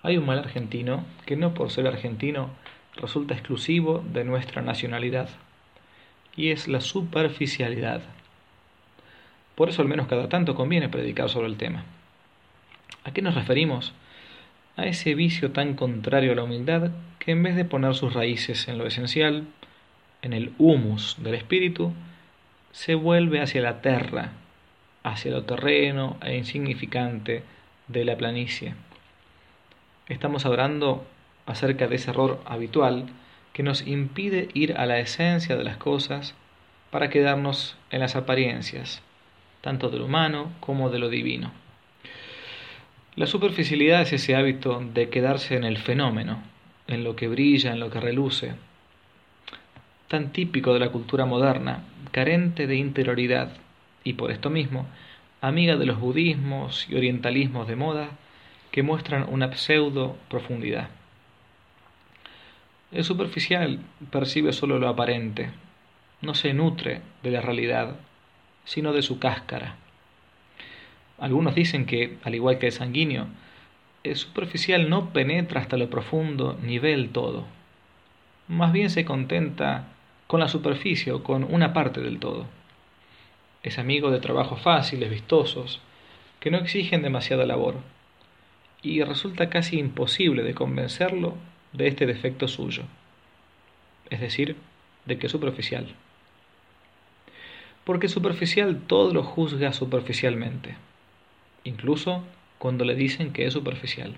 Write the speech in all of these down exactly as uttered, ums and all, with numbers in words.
Hay un mal argentino que no por ser argentino resulta exclusivo de nuestra nacionalidad, y es la superficialidad. Por eso al menos cada tanto conviene predicar sobre el tema. ¿A qué nos referimos? A ese vicio tan contrario a la humildad que en vez de poner sus raíces en lo esencial, en el humus del espíritu, se vuelve hacia la terra, hacia lo terreno e insignificante de la planicie. Estamos hablando acerca de ese error habitual que nos impide ir a la esencia de las cosas para quedarnos en las apariencias, tanto de lo humano como de lo divino. La superficialidad es ese hábito de quedarse en el fenómeno, en lo que brilla, en lo que reluce, tan típico de la cultura moderna, carente de interioridad y por esto mismo, amiga de los budismos y orientalismos de moda que muestran una pseudo profundidad. El superficial percibe solo lo aparente, no se nutre de la realidad, sino de su cáscara. Algunos dicen que, al igual que el sanguíneo, el superficial no penetra hasta lo profundo ni ve el todo. Más bien se contenta con la superficie o con una parte del todo. Es amigo de trabajos fáciles, vistosos, que no exigen demasiada labor, y resulta casi imposible de convencerlo de este defecto suyo, es decir, de que es superficial. Porque superficial todo lo juzga superficialmente, incluso cuando le dicen que es superficial.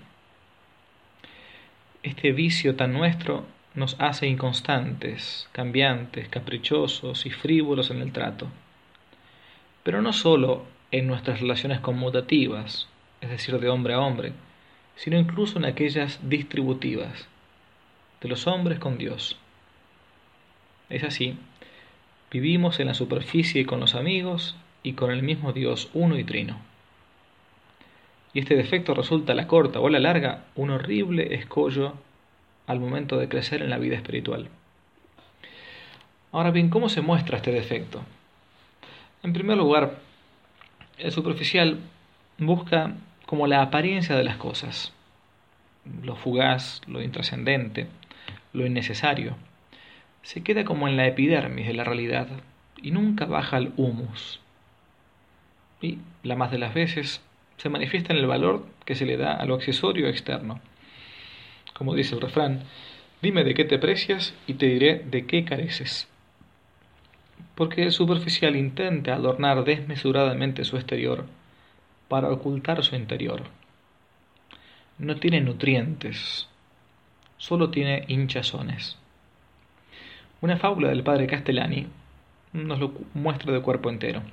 Este vicio tan nuestro nos hace inconstantes, cambiantes, caprichosos y frívolos en el trato. Pero no solo en nuestras relaciones conmutativas, es decir, de hombre a hombre, sino incluso en aquellas distributivas, de los hombres con Dios. Es así, vivimos en la superficie con los amigos y con el mismo Dios uno y trino. Y este defecto resulta a la corta o a la larga un horrible escollo al momento de crecer en la vida espiritual. Ahora bien, ¿cómo se muestra este defecto? En primer lugar, el superficial busca como la apariencia de las cosas, lo fugaz, lo intrascendente, lo innecesario. Se queda como en la epidermis de la realidad y nunca baja al humus. Y, la más de las veces, se manifiesta en el valor que se le da a lo accesorio externo. Como dice el refrán, dime de qué te precias y te diré de qué careces. Porque el superficial intenta adornar desmesuradamente su exterior para ocultar su interior. No tiene nutrientes, solo tiene hinchazones. Una fábula del padre Castellani nos lo muestra de cuerpo entero.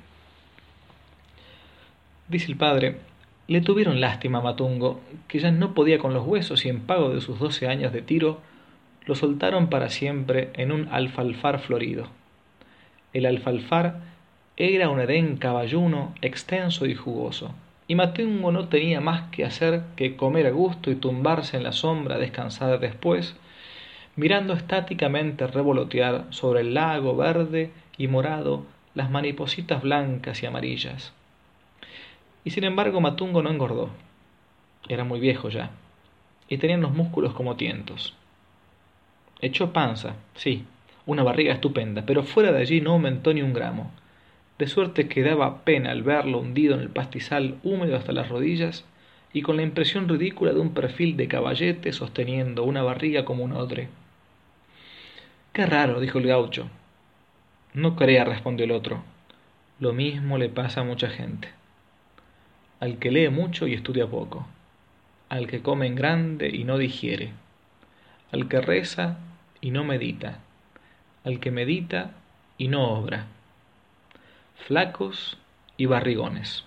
Dice el padre, le tuvieron lástima a Matungo, que ya no podía con los huesos y en pago de sus doce años de tiro, lo soltaron para siempre en un alfalfar florido. El alfalfar era un edén caballuno extenso y jugoso, y Matungo no tenía más que hacer que comer a gusto y tumbarse en la sombra a descansar después, mirando estáticamente revolotear sobre el lago verde y morado las maripositas blancas y amarillas. Y sin embargo Matungo no engordó. Era muy viejo ya, y tenía los músculos como tientos. Echó panza, sí, una barriga estupenda, pero fuera de allí no aumentó ni un gramo, de suerte que daba pena al verlo hundido en el pastizal húmedo hasta las rodillas y con la impresión ridícula de un perfil de caballete sosteniendo una barriga como un odre. «Qué raro», dijo el gaucho. «No crea», respondió el otro. «Lo mismo le pasa a mucha gente. Al que lee mucho y estudia poco, al que come en grande y no digiere, al que reza y no medita, al que medita y no obra, flacos y barrigones».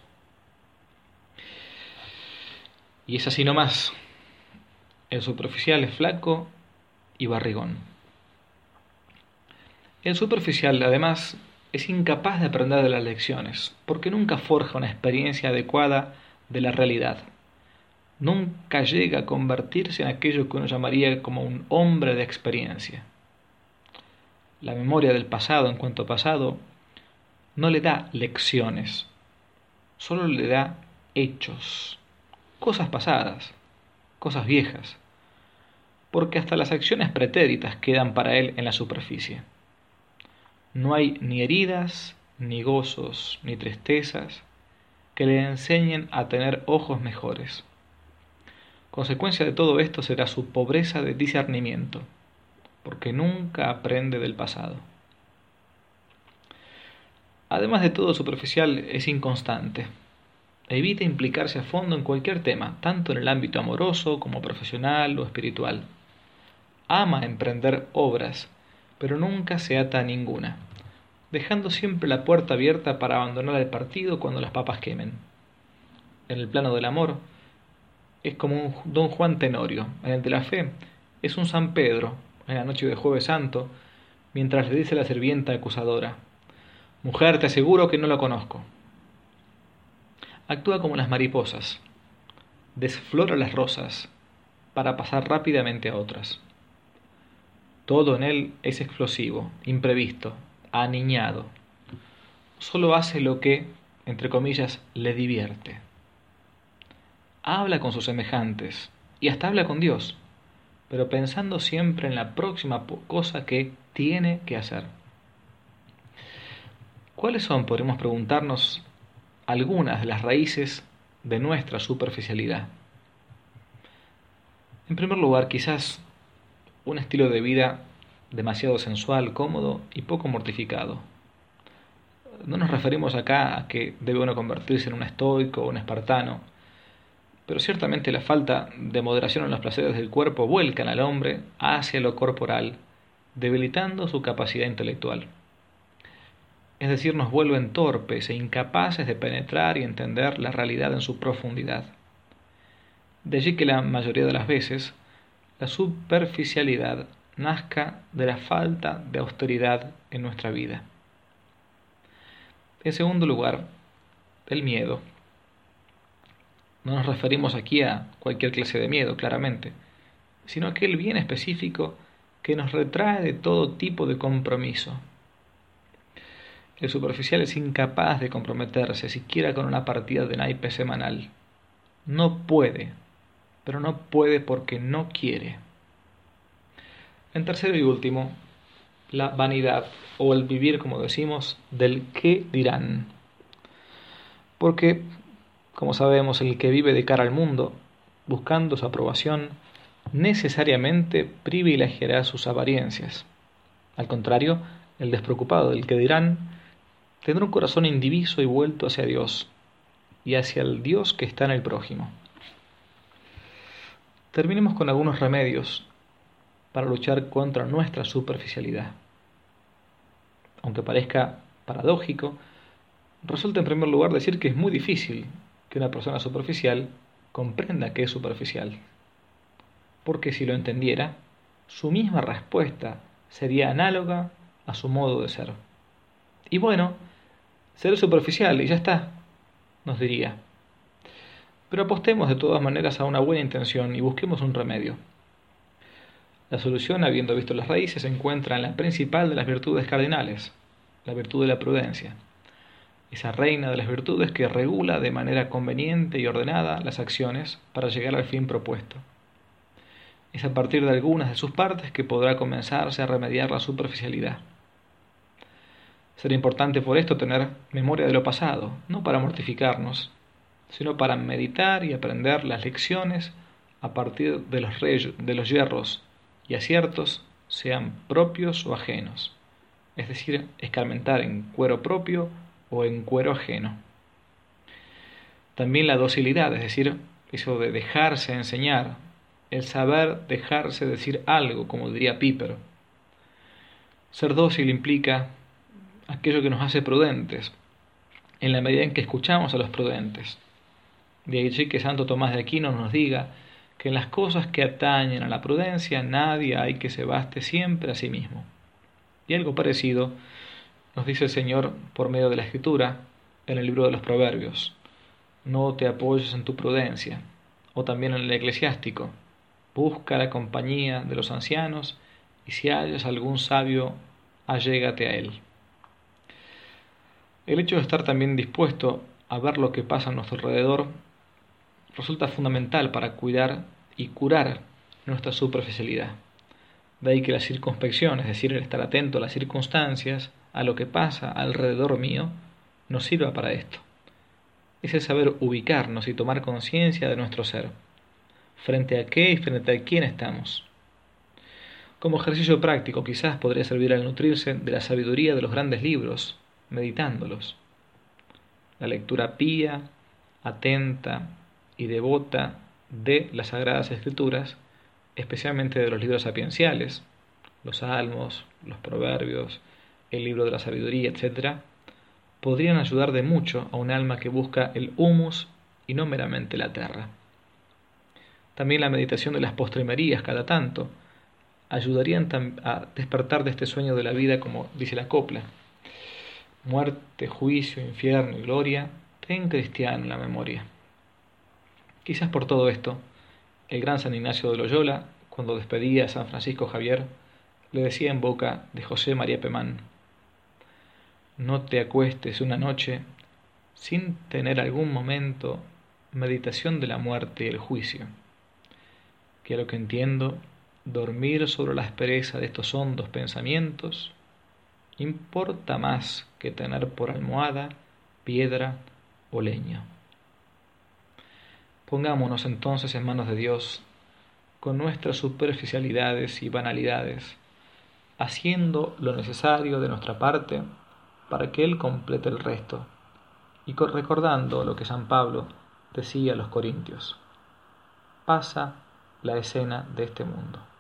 Y es así nomás. El superficial es flaco y barrigón. El superficial, además, es incapaz de aprender de las lecciones, porque nunca forja una experiencia adecuada de la realidad. Nunca llega a convertirse en aquello que uno llamaría como un hombre de experiencia. La memoria del pasado en cuanto pasado no le da lecciones, solo le da hechos, cosas pasadas. cosas viejas, porque hasta las acciones pretéritas quedan para él en la superficie. No hay ni heridas, ni gozos, ni tristezas que le enseñen a tener ojos mejores. Consecuencia de todo esto será su pobreza de discernimiento, porque nunca aprende del pasado. Además de todo superficial, es inconstante. Evita implicarse a fondo en cualquier tema, tanto en el ámbito amoroso como profesional o espiritual. Ama emprender obras, pero nunca se ata a ninguna, dejando siempre la puerta abierta para abandonar el partido cuando las papas quemen. En el plano del amor, es como un don Juan Tenorio; en el de la fe, es un San Pedro, en la noche de Jueves Santo, mientras le dice a la sirvienta acusadora: «Mujer, te aseguro que no lo conozco». Actúa como las mariposas, desflora las rosas para pasar rápidamente a otras. Todo en él es explosivo, imprevisto, aniñado. Solo hace lo que, entre comillas, le divierte. Habla con sus semejantes y hasta habla con Dios, pero pensando siempre en la próxima cosa que tiene que hacer. ¿Cuáles son, podremos preguntarnos, algunas de las raíces de nuestra superficialidad? En primer lugar, quizás un estilo de vida demasiado sensual, cómodo y poco mortificado. No nos referimos acá a que debe uno convertirse en un estoico o un espartano, pero ciertamente la falta de moderación en los placeres del cuerpo vuelcan al hombre hacia lo corporal, debilitando su capacidad intelectual. Es decir, nos vuelven torpes e incapaces de penetrar y entender la realidad en su profundidad. De allí que la mayoría de las veces la superficialidad nazca de la falta de austeridad en nuestra vida. En segundo lugar, el miedo. No nos referimos aquí a cualquier clase de miedo, claramente, sino a aquel bien específico que nos retrae de todo tipo de compromiso. El superficial es incapaz de comprometerse siquiera con una partida de naipe semanal. No puede, pero no puede porque no quiere. En tercero y último, la vanidad, o el vivir, como decimos, del qué dirán. Porque, como sabemos, el que vive de cara al mundo, buscando su aprobación, necesariamente privilegiará sus apariencias. Al contrario, el despreocupado del que dirán tendrá un corazón indiviso y vuelto hacia Dios, y hacia el Dios que está en el prójimo. Terminemos con algunos remedios para luchar contra nuestra superficialidad. Aunque parezca paradójico, resulta en primer lugar decir que es muy difícil que una persona superficial comprenda que es superficial, porque si lo entendiera, su misma respuesta sería análoga a su modo de ser. Y bueno, seré superficial y ya está, nos diría. Pero apostemos de todas maneras a una buena intención y busquemos un remedio. La solución, habiendo visto las raíces, se encuentra en la principal de las virtudes cardinales, la virtud de la prudencia, esa reina de las virtudes que regula de manera conveniente y ordenada las acciones para llegar al fin propuesto. Es a partir de algunas de sus partes que podrá comenzarse a remediar la superficialidad. Será importante por esto tener memoria de lo pasado, no para mortificarnos, sino para meditar y aprender las lecciones a partir de los, re- de los yerros y aciertos, sean propios o ajenos, es decir, escarmentar en cuero propio o en cuero ajeno. También la docilidad, es decir, eso de dejarse enseñar, el saber dejarse decir algo, como diría Piper. Ser dócil implica aquello que nos hace prudentes, en la medida en que escuchamos a los prudentes. De allí que Santo Tomás de Aquino nos diga que en las cosas que atañen a la prudencia nadie hay que se baste siempre a sí mismo. Y algo parecido nos dice el Señor por medio de la Escritura en el libro de los Proverbios: no te apoyes en tu prudencia. O también en el Eclesiástico: busca la compañía de los ancianos y si hallas algún sabio, allégate a él. El hecho de estar también dispuesto a ver lo que pasa a nuestro alrededor resulta fundamental para cuidar y curar nuestra superficialidad. De ahí que la circunspección, es decir, el estar atento a las circunstancias, a lo que pasa alrededor mío, nos sirva para esto. Es el saber ubicarnos y tomar conciencia de nuestro ser, frente a qué y frente a quién estamos. Como ejercicio práctico quizás podría servir al nutrirse de la sabiduría de los grandes libros, meditándolos. La lectura pía, atenta y devota de las Sagradas Escrituras, especialmente de los libros sapienciales, los Salmos, los Proverbios, el libro de la sabiduría, etcétera, podrían ayudar de mucho a un alma que busca el humus y no meramente la terra. También la meditación de las postrimerías cada tanto ayudarían a despertar de este sueño de la vida, como dice la copla. Muerte, juicio, infierno y gloria, ten cristiano en la memoria. Quizás por todo esto, el gran San Ignacio de Loyola, cuando despedía a San Francisco Javier, le decía en boca de José María Pemán: no te acuestes una noche sin tener algún momento meditación de la muerte y el juicio, que a lo que entiendo, dormir sobre la aspereza de estos hondos pensamientos importa más que tener por almohada piedra o leño. Pongámonos entonces en manos de Dios con nuestras superficialidades y banalidades, haciendo lo necesario de nuestra parte para que Él complete el resto, y recordando lo que San Pablo decía a los Corintios: pasa la escena de este mundo.